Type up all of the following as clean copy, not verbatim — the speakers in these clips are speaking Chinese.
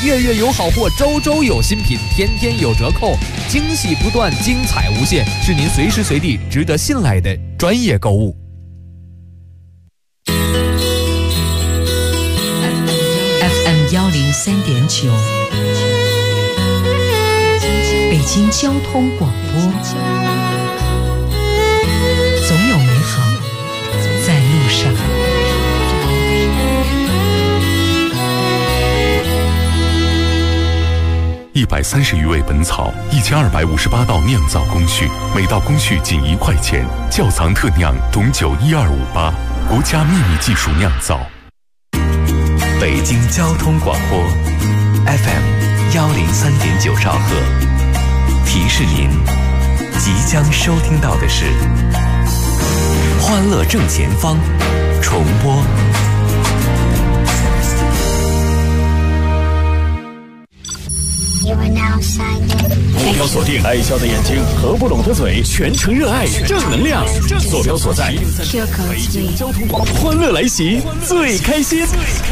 月月有好货，周周有新品，天天有折扣，惊喜不断，精彩无限，是您随时随地值得信赖的专业购物。 FM 103.9，北京交通广播，总有美好在路上。 130余味本草，1258道酿造工序，每道工序仅1块钱。窖藏特酿董酒12588，国家秘密技术酿造。 北京交通广播 FM 103.9兆赫，提示您即将收听到的是《欢乐正前方》重播。 目标锁定，爱笑的眼睛，合不拢的嘴，全程热爱，正能量。坐标所在，北京交通广播，欢乐来袭，最开心。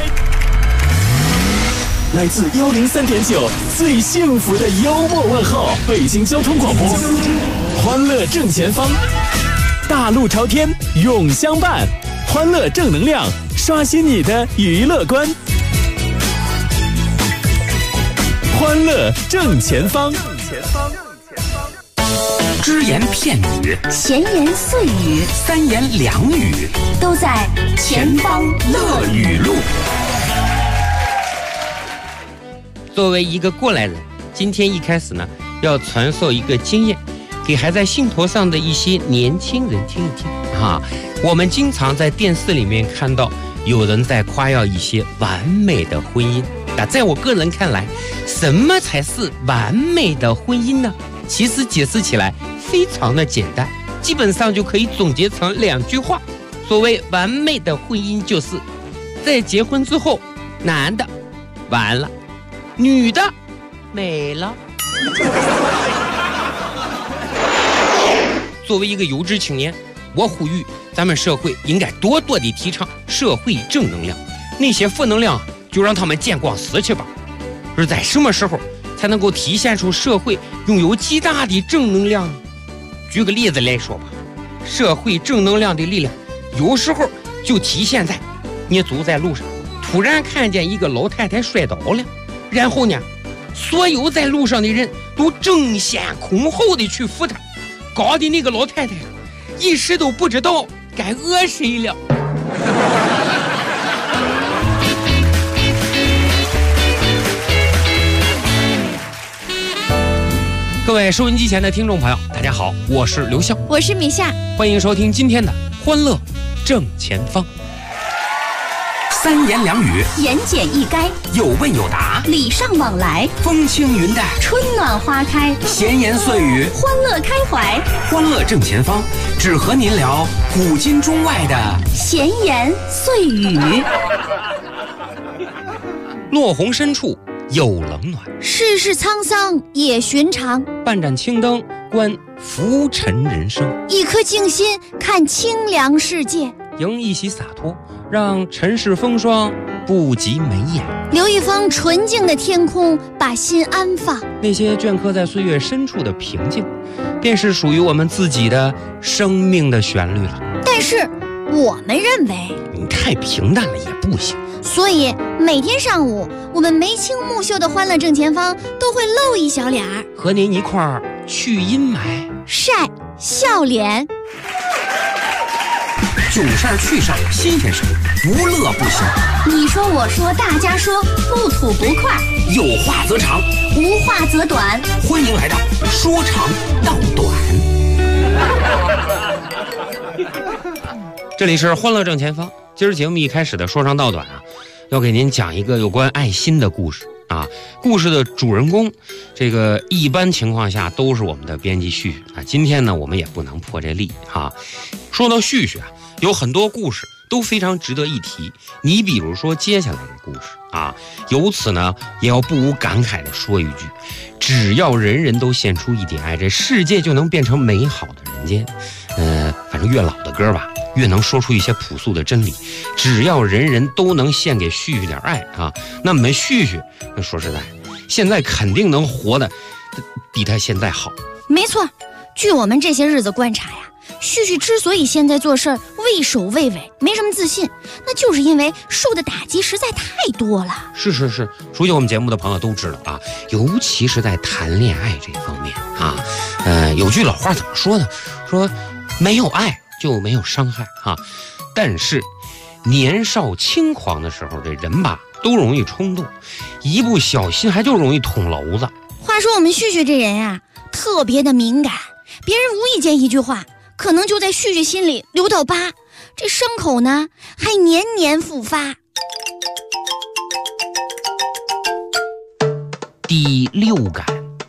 来自103.9，最幸福的幽默问候，北京交通广播，欢乐正前方，大路朝天，永相伴，欢乐正能量，刷新你的娱乐观。欢乐正前方， 只言片语， 闲言碎语， 三言两语， 都在前方乐语录。 作为一个过来人，今天一开始呢，要传授一个经验，给还在兴头上的一些年轻人听一听啊。我们经常在电视里面看到有人在夸耀一些完美的婚姻。那在我个人看来，什么才是完美的婚姻呢？其实解释起来非常的简单，基本上就可以总结成2句话。所谓完美的婚姻，就是在结婚之后，男的完了，女的美了。作为一个有志青年，我呼吁咱们社会应该多多地提倡社会正能量，那些负能量就让他们见光死去吧。而在什么时候才能够体现出社会拥有极大的正能量呢？举个例子来说吧，社会正能量的力量有时候就体现在你走在路上，突然看见一个老太太摔倒了，然后呢，所有在路上的人都争先恐后的去扶她，搞得那个老太太一时都不知道该讹谁了。各位收音机前的听众朋友，大家好，我是刘笑， 我是米夏， 欢迎收听今天的欢乐正前方。 三言两语， 言简意赅， 有问有答， 礼尚往来， 风轻云淡， 春暖花开， 闲言碎语， 欢乐开怀。 欢乐正前方，只和您聊古今中外的闲言碎语。 落红深处有冷暖， 世事沧桑也寻常。 半盏青灯观浮沉人生， 一颗静心看清凉世界。 迎一袭洒脱，让尘世风霜不及眉眼。 留一方纯净的天空，把心安放。 那些镌刻在岁月深处的平静，便是属于我们自己的生命的旋律了。 但是我们认为你太平淡了也不行， 所以每天上午我们眉清目秀的欢乐正前方都会露一小脸儿， 和您一块儿去阴霾， 晒笑脸。 囧事儿趣事儿新鲜事儿，不乐不行。 你说我说大家说，不吐不快， 有话则长， 无话则短。 欢迎来到说长道短。 这里是欢乐正前方。今儿节目一开始的说长道短啊，要给您讲一个有关爱心的故事啊。故事的主人公，这个一般情况下都是我们的编辑旭旭啊。今天呢，我们也不能破这例啊。说到旭旭啊，有很多故事都非常值得一提。你比如说接下来的故事啊，由此呢，也要不无感慨的说一句：只要人人都献出一点爱，这世界就能变成美好的人间。反正月老的歌吧， 越能说出一些朴素的真理。只要人人都能献给旭旭点爱啊，那么旭旭，那说实在，现在肯定能活得比他现在好。 没错，据我们这些日子观察呀，旭旭之所以现在做事儿畏首畏尾，没什么自信，那就是因为受的打击实在太多了。 是，熟悉我们节目的朋友都知道啊，尤其是在谈恋爱这方面啊，有句老话怎么说呢？说没有爱就没有伤害啊。但是年少轻狂的时候，这人吧都容易冲动，一不小心还就容易捅娄子。 话说我们旭旭这人呀，特别的敏感，别人无意间一句话，可能就在旭旭心里留道疤，这伤口呢还年年复发。 第6感。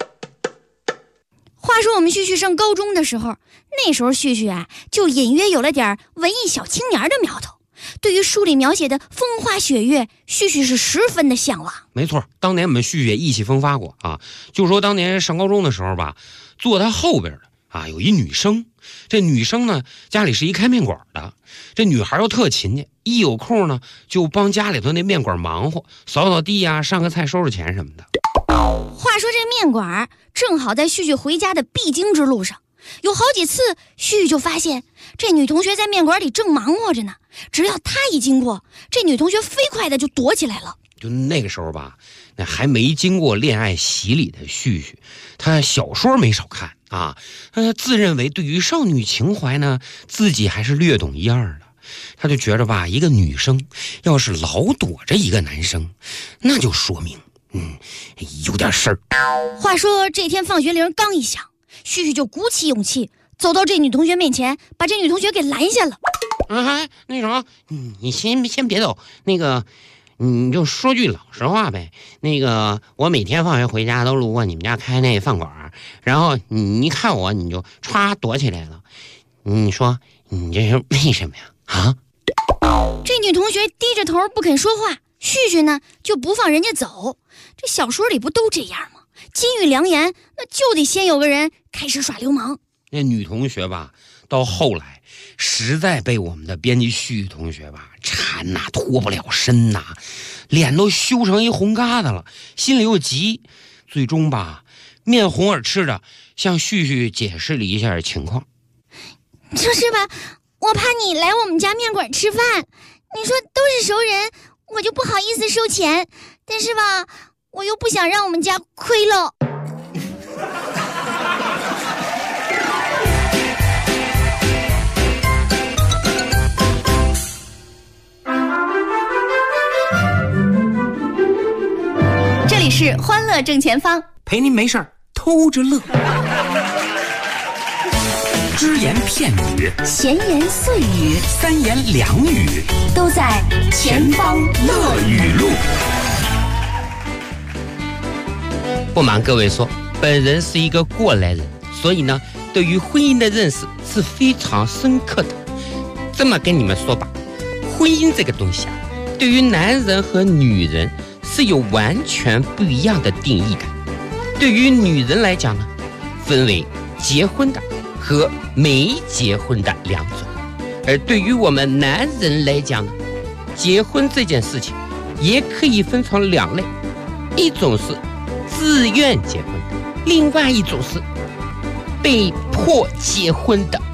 话说我们旭旭上高中的时候，那时候旭旭啊就隐约有了点文艺小青年的苗头，对于书里描写的风花雪月，旭旭是十分的向往。 没错，当年我们旭旭也意气风发过啊。就说当年上高中的时候吧，坐他后边的啊有一女生，这女生呢家里是一开面馆的，这女孩又特勤勤，一有空呢就帮家里头那面馆忙活，扫扫地啊，上个菜，收拾钱什么的。 话说这面馆正好在旭旭回家的必经之路上，有好几次旭旭就发现这女同学在面馆里正忙活着呢，只要他一经过，这女同学飞快的就躲起来了。 就那个时候吧，那还没经过恋爱洗礼的旭旭，他小说没少看啊，自认为对于少女情怀呢，自己还是略懂一二的。他就觉着吧，一个女生要是老躲着一个男生，那就说明有点事儿。 话说这天放学铃刚一响，旭旭就鼓起勇气走到这女同学面前，把这女同学给拦下了。 那啥，你先别走，那个你就说句老实话呗。那个我每天放学回家都路过你们家开那饭馆，然后你一看我你就歘躲起来了，你说你这是为什么呀？啊？ 这女同学低着头不肯说话，旭旭呢就不放人家走。这小说里不都这样吗？金玉良言，那就得先有个人开始耍流氓。 那女同学吧，到后来实在被我们的编辑旭同学吧缠呐，脱不了身呐，脸都羞成一红疙瘩了，心里又急，最终吧面红耳赤的向旭旭解释了一下情况。 就是吧，我怕你来我们家面馆吃饭，你说都是熟人，我就不好意思收钱，但是吧我又不想让我们家亏了。这里是欢乐正前方， 陪您没事儿偷着乐。只言片语， 闲言碎语， 三言两语， 都在前方乐语录。 不瞒各位说，本人是一个过来人，所以呢对于婚姻的认识是非常深刻的。这么跟你们说吧，婚姻这个东西啊，对于男人和女人是有完全不一样的定义的。对于女人来讲呢，分为结婚的和没结婚的两种，而对于我们男人来讲呢，结婚这件事情也可以分成两类，一种是自愿结婚的，另外一种是被迫结婚的。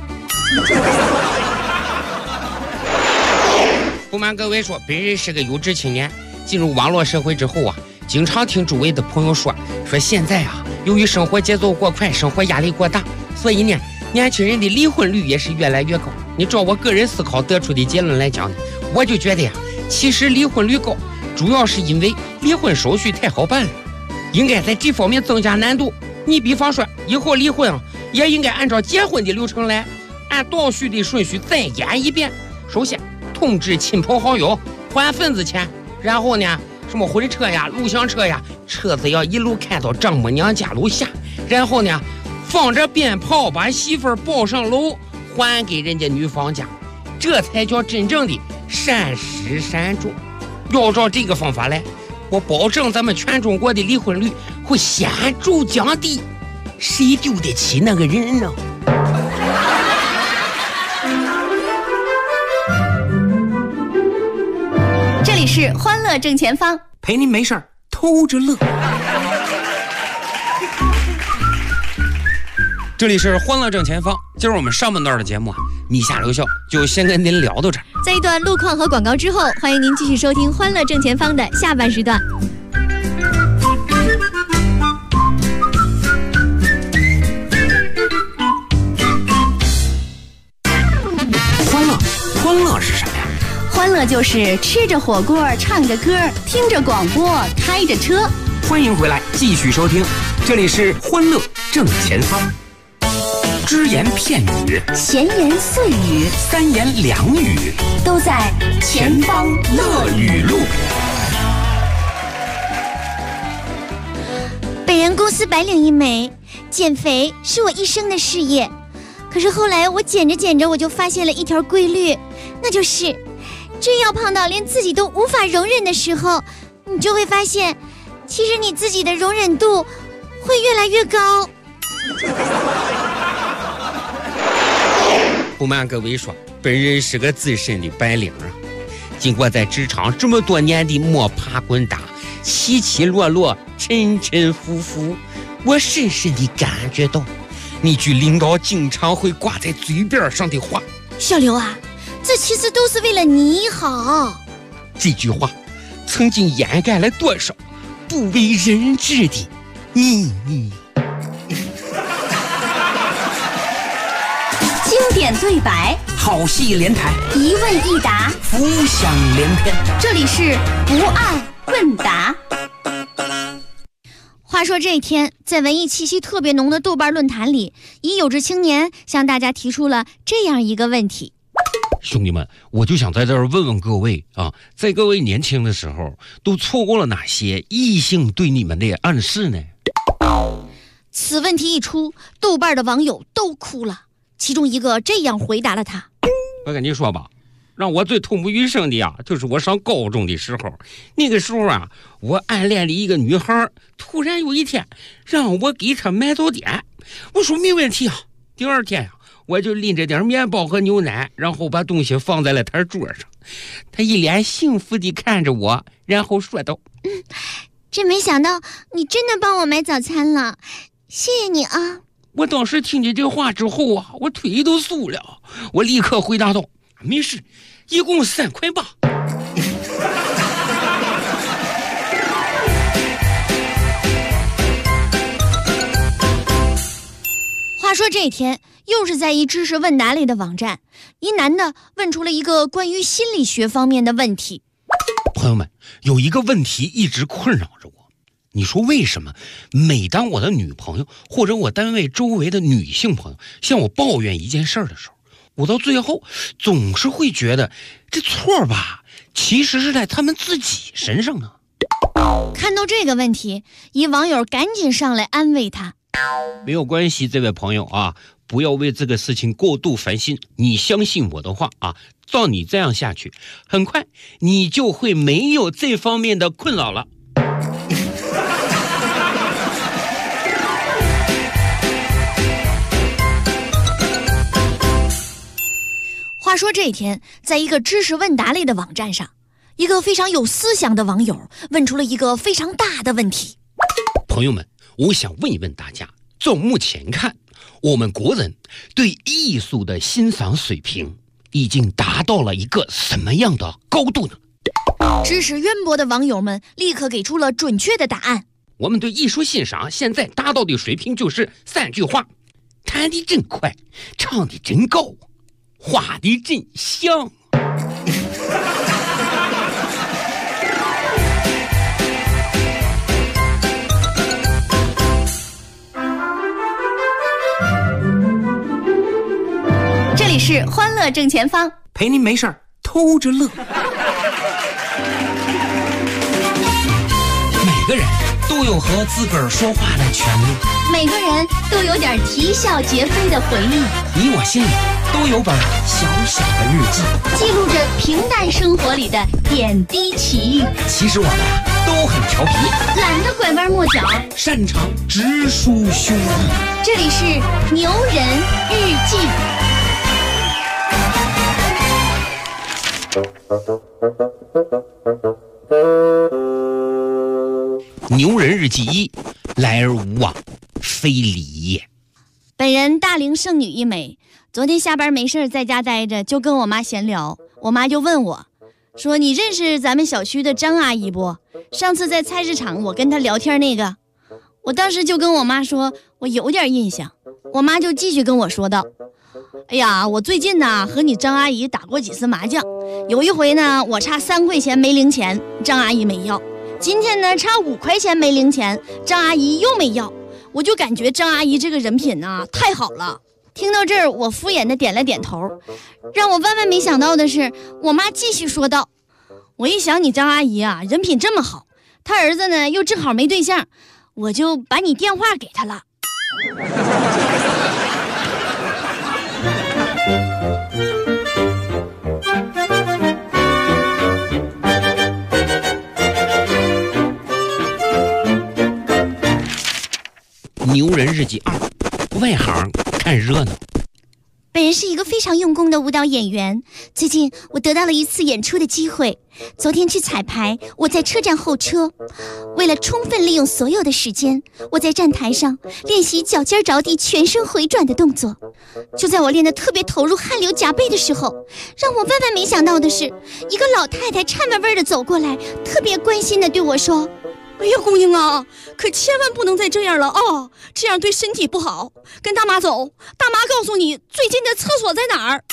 不瞒各位说，本人是个有志青年，进入网络社会之后啊，经常听周围的朋友说现在啊，由于生活节奏过快，生活压力过大，所以呢年轻人的离婚率也是越来越高。你照我个人思考得出的结论来讲呢，我就觉得呀，其实离婚率高主要是因为离婚手续太好办了，应该在这方面增加难度。你比方说以后离婚啊，也应该按照结婚的流程来，按倒序的顺序再演一遍。首先通知亲朋好友，还份子钱，然后呢什么婚车呀、录像车呀，车子要一路开到丈母娘家楼下，然后呢放着鞭炮把媳妇儿抱上楼，还给人家女方家，这才叫真正的善始善终。要照这个方法来，我保证咱们全中国的离婚率会显著降低。谁丢得起那个人呢？ 里是欢乐正前方， 陪您没事儿偷着乐。 这里是欢乐正前方，今儿我们上半段的节目米下留校就先跟您聊到这儿。 在一段路况和广告之后，欢迎您继续收听欢乐正前方的下半时段。 欢乐是什么呀？ 欢乐就是吃着火锅，唱着歌，听着广播，开着车。 欢迎回来，继续收听，这里是欢乐正前方。只言片语， 闲言碎语， 三言两语， 都在前方乐语录。 本人公司白领一枚，减肥是我一生的事业。可是后来我减着减着，我就发现了一条规律，那就是真要胖到连自己都无法容忍的时候，你就会发现，其实你自己的容忍度会越来越高。 不瞒各位说，本人是个资深的白领啊。经过在职场这么多年的摸爬滚打，起起落落，沉沉浮浮，我深深地感觉到那句领导经常会挂在嘴边上的话： 小刘啊，这其实都是为了你好。 这句话曾经掩盖了多少不为人知的秘密。 经典对白， 好戏连台， 一问一答， 浮想联翩。 这里是不爱问答。 话说这一天，在文艺气息特别浓的豆瓣论坛里，一有志青年向大家提出了这样一个问题： 兄弟们，我就想在这儿问问各位啊，在各位年轻的时候，都错过了哪些异性对你们的暗示呢？ 此问题一出，豆瓣的网友都哭了。其中一个这样回答了他： 我跟你说吧，让我最痛不欲生的呀，就是我上高中的时候。那个时候啊，我暗恋的一个女孩，突然有一天让我给她买早点，我说没问题啊。第二天呀，我就拎着点面包和牛奶，然后把东西放在了她桌上。她一脸幸福地看着我，然后说道： 真没想到你真的帮我买早餐了，谢谢你啊。 我当时听见这话之后啊，我腿都酥了。我立刻回答道：没事，一共3块8。 话说这天，又是在一知识问答类的网站，一男的问出了一个关于心理学方面的问题。 朋友们，有一个问题一直困扰着我。你说为什么每当我的女朋友或者我单位周围的女性朋友向我抱怨一件事的时候，我到最后总是会觉得这错吧，其实是在他们自己身上呢？ 看到这个问题，一网友赶紧上来安慰他： 没有关系，这位朋友啊，不要为这个事情过度烦心，你相信我的话啊，照你这样下去，很快你就会没有这方面的困扰了。 话说这天，在一个知识问答类的网站上，一个非常有思想的网友问出了一个非常大的问题。 朋友们，我想问一问大家，照目前看，我们国人对艺术的欣赏水平已经达到了一个什么样的高度呢？ 知识渊博的网友们立刻给出了准确的答案。 我们对艺术欣赏现在达到的水平就是3句话：弹得真快，唱得真高，画得真像。 这里是欢乐正前方， 陪您没事儿偷着乐。 每个人都有和自个儿说话的权利， 每个人都有点啼笑皆非的回忆， 你我心里都有本小小的日记， 记录着平淡生活里的点滴奇遇。 其实我们都很调皮， 懒得拐弯抹角， 擅长直抒胸臆。 这里是牛人日记。 牛人日记1，来而无往，非礼也。 本人大龄剩女一枚，昨天下班没事在家待着，就跟我妈闲聊，我妈就问我说，你认识咱们小区的张阿姨不？上次在菜市场我跟她聊天那个。我当时就跟我妈说，我有点印象。我妈就继续跟我说道，哎呀，我最近呢和你张阿姨打过几次麻将，有一回呢我差3块钱没零钱，张阿姨没要，今天呢差5块钱没零钱，张阿姨又没要，我就感觉张阿姨这个人品啊太好了。听到这儿，我敷衍的点了点头。让我万万没想到的是，我妈继续说道，我一想你张阿姨啊人品这么好，她儿子呢又正好没对象，我就把你电话给她了。 牛人日记2，外行看热闹。 本人是一个非常用功的舞蹈演员，最近我得到了一次演出的机会。昨天去彩排，我在车站候车，为了充分利用所有的时间，我在站台上练习脚尖着地全身回转的动作。就在我练得特别投入汗流浃背的时候，让我万万没想到的是，一个老太太颤巍巍地走过来，特别关心地对我说，哎呀，姑娘啊，可千万不能再这样了啊，这样对身体不好。跟大妈走，大妈告诉你最近的厕所在哪儿。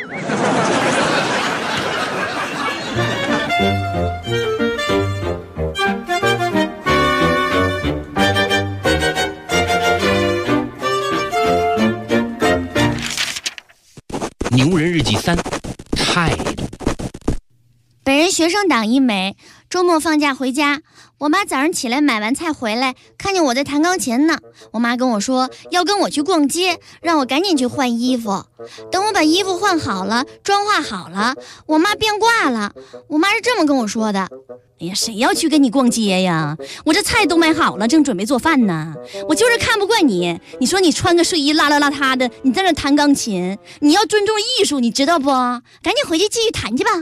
牛人日记3，态度。 本人学生党一枚，周末放假回家，我妈早上起来买完菜回来，看见我在弹钢琴呢。我妈跟我说要跟我去逛街，让我赶紧去换衣服。等我把衣服换好了，妆化好了，我妈变卦了。我妈是这么跟我说的，哎呀，谁要去跟你逛街呀？我这菜都买好了，正准备做饭呢。我就是看不惯你，你说你穿个睡衣邋遢的，你在那弹钢琴，你要尊重艺术，你知道不？赶紧回去继续弹去吧。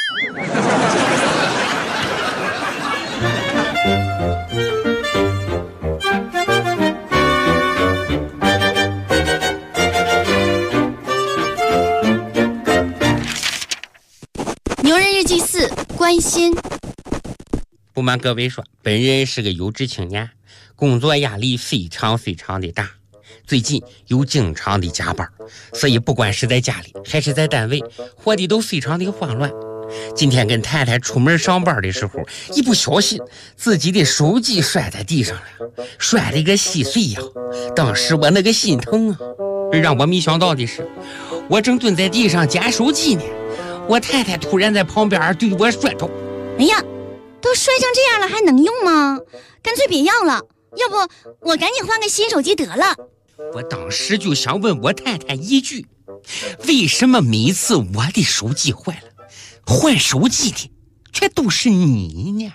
牛人日记4，关心。 不瞒各位说，本人是个有职青年，工作压力非常的大，最近有经常的加班，所以不管是在家里还是在单位，活的都非常的慌乱。今天跟太太出门上班的时候，一不小心自己的手机摔在地上了，摔了一个稀碎呀！当时我那个心疼啊！让我没想到的是，我正蹲在地上捡手机呢，我太太突然在旁边对我说道：“ 哎呀，都摔成这样了还能用吗？干脆别要了，要不我赶紧换个新手机得了。” 我当时就想问我太太一句，为什么每次我的手机坏了，换手机的却都是你呢？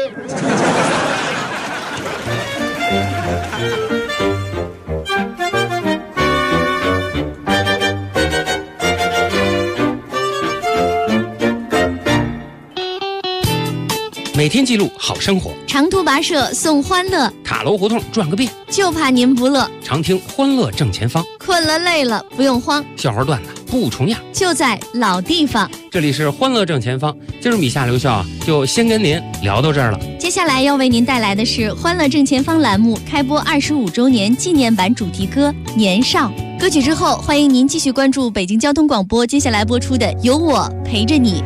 每天记录好生活， 长途跋涉送欢乐， 塔楼胡同转个遍， 就怕您不乐。 常听欢乐正前方， 困了累了不用慌， 笑话段子不重样， 就在老地方。 这里是欢乐正前方，今儿米夏留校啊，就先跟您聊到这儿了。 接下来要为您带来的是欢乐正前方栏目开播25周年纪念版主题歌《年少》。歌曲之后，欢迎您继续关注北京交通广播接下来播出的《有我陪着你》。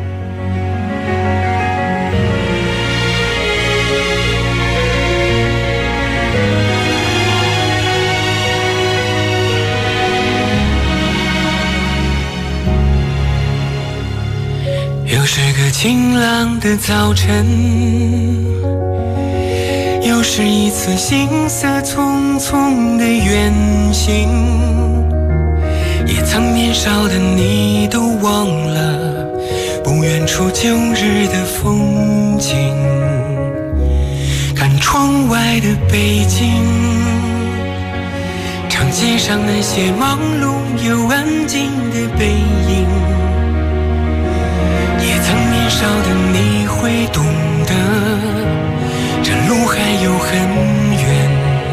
又是个晴朗的早晨，又是一次行色匆匆的远行，也曾年少的你都忘了不远处旧日的风景。看窗外的北京，长街上那些忙碌又安静的背影，也少的你会懂得，这路还有很远，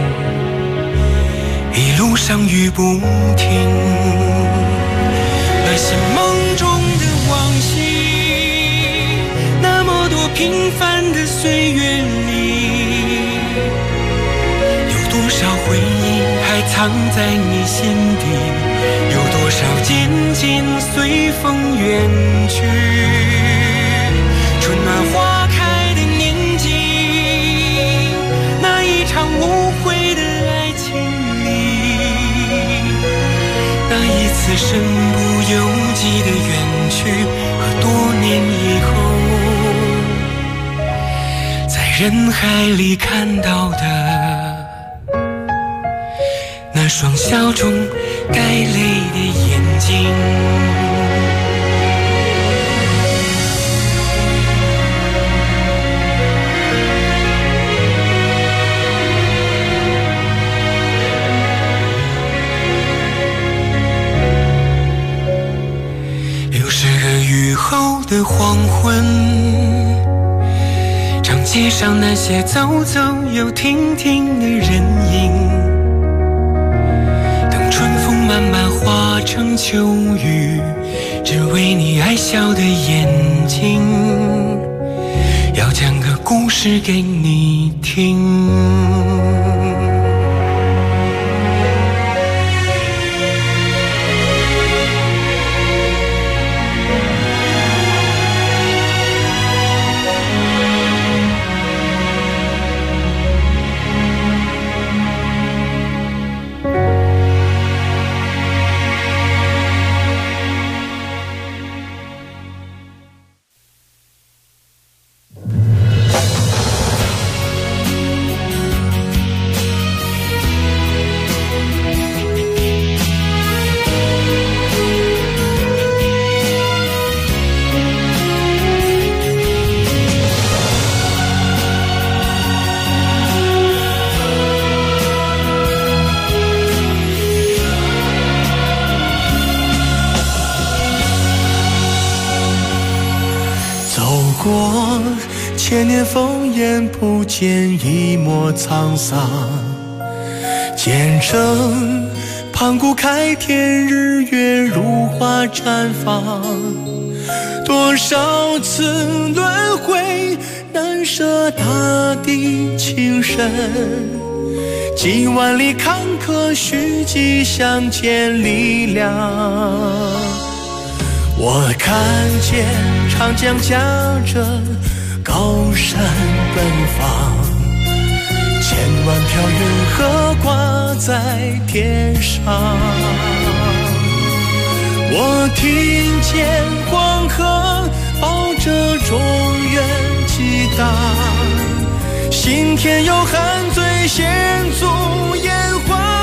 一路上雨不停。那些梦中的往昔，那么多平凡的岁月里，有多少回忆还藏在你心底？有多少渐渐随风远去？春暖花开的年纪，那一场无悔的爱情里，那一次身不由己的远去，和多年以后在人海里看到的那双笑中带泪的眼睛。又是个雨后的黄昏，长街上那些走走又停停的人影，慢慢化成秋雨，只为你爱笑的眼睛，要讲个故事给你听。 过千年烽烟，不见一抹沧桑。见证盘古开天，日月如花绽放。多少次轮回，难舍大地情深。几万里坎坷，虚迹相见力量。我看见长江夹着高山奔放，千万条云河挂在天上。我听见黄河抱着中原激荡，心田有汉醉献足炎黄。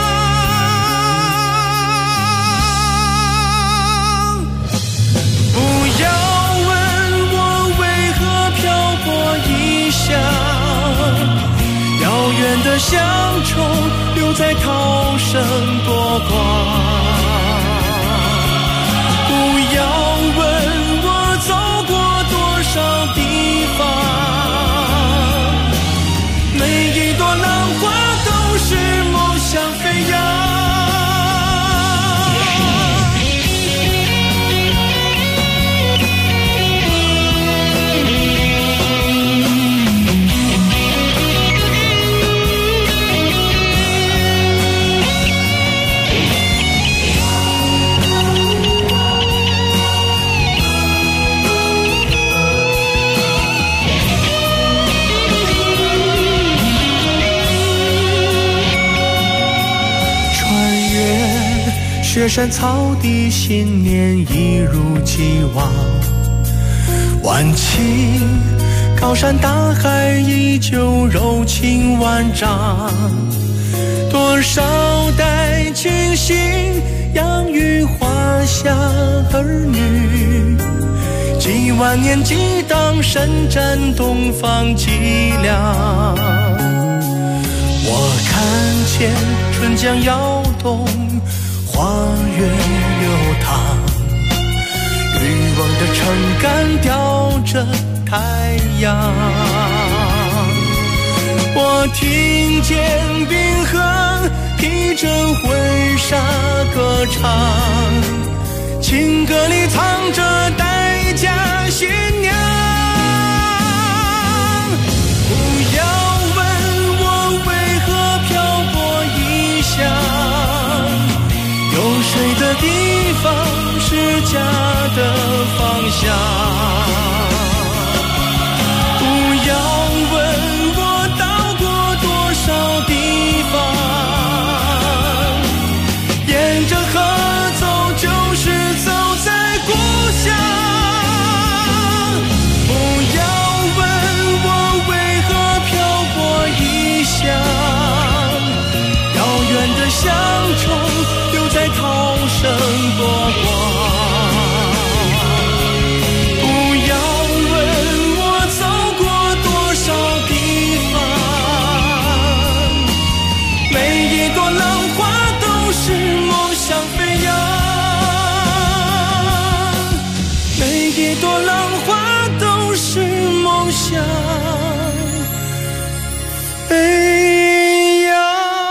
不要问我为何漂泊异乡，遥远的乡愁留在涛声波光。不要问我走过多少地方，每一朵浪花都是梦想飞扬。雪山草地，信念一如既往。万顷高山大海，依旧柔情万丈。多少代清醒，养育华夏儿女。几万年激荡，伸展东方脊梁。我看见春江摇动，花月流淌，欲望的撑杆吊着太阳。我听见冰河一阵婚纱歌唱，情歌里藏着待嫁新娘。不要问我为何漂泊异乡，有水的地方是家的方向。不要问我到过多少地方，沿着河走就是走在故乡。不要问我为何漂泊异乡，遥远的乡愁留在涛声波光。一朵浪花都是梦想飞扬。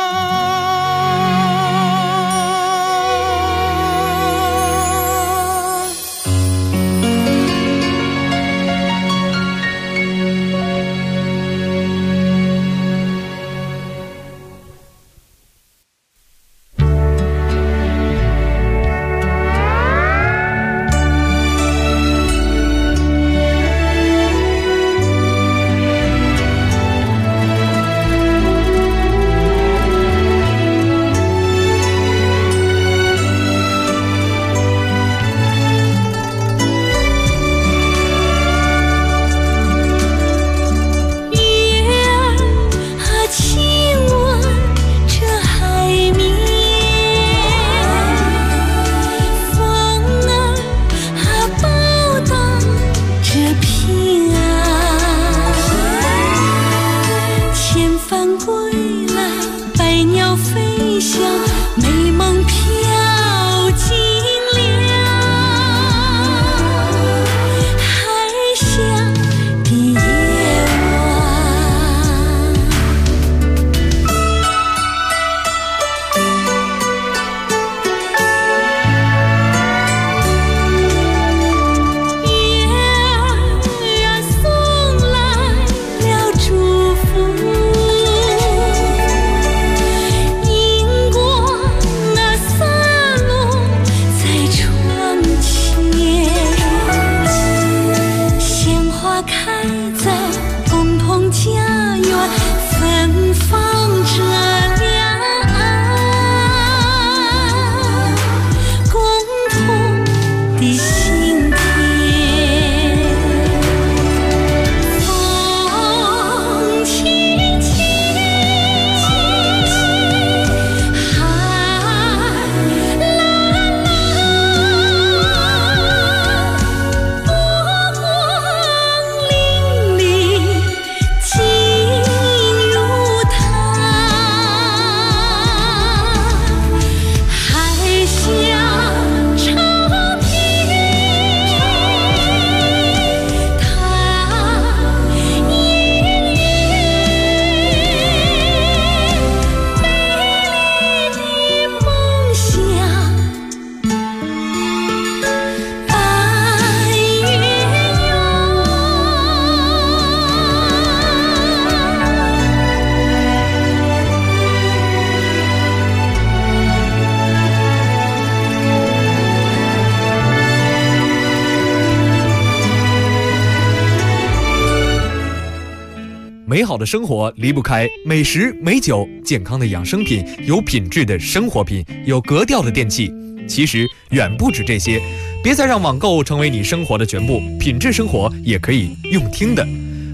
美好的生活离不开美食、美酒、健康的养生品、有品质的生活品、有格调的电器。其实远不止这些，别再让网购成为你生活的全部，品质生活也可以用听的。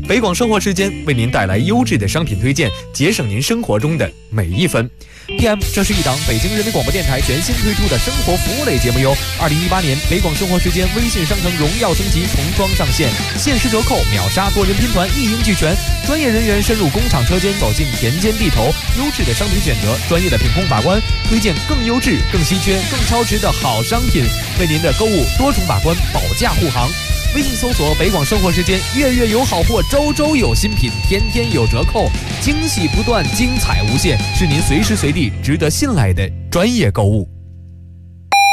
北广生活时间为您带来优质的商品推荐，节省您生活中的每一分。PM， 这是一档北京人民广播电台全新推出的生活服务类节目哟。2018年北广生活时间微信商城荣耀升级，童装上线，限时折扣，秒杀多人拼团，一应俱全。专业人员深入工厂车间，走进田间地头，优质的商品选择，专业的品控把关，推荐更优质、更稀缺、更超值的好商品，为您的购物多重把关，保驾护航。微信搜索北广生活时间，月月有好货，周周有新品，天天有折扣，惊喜不断，精彩无限，是您随时随地值得信赖的专业购物。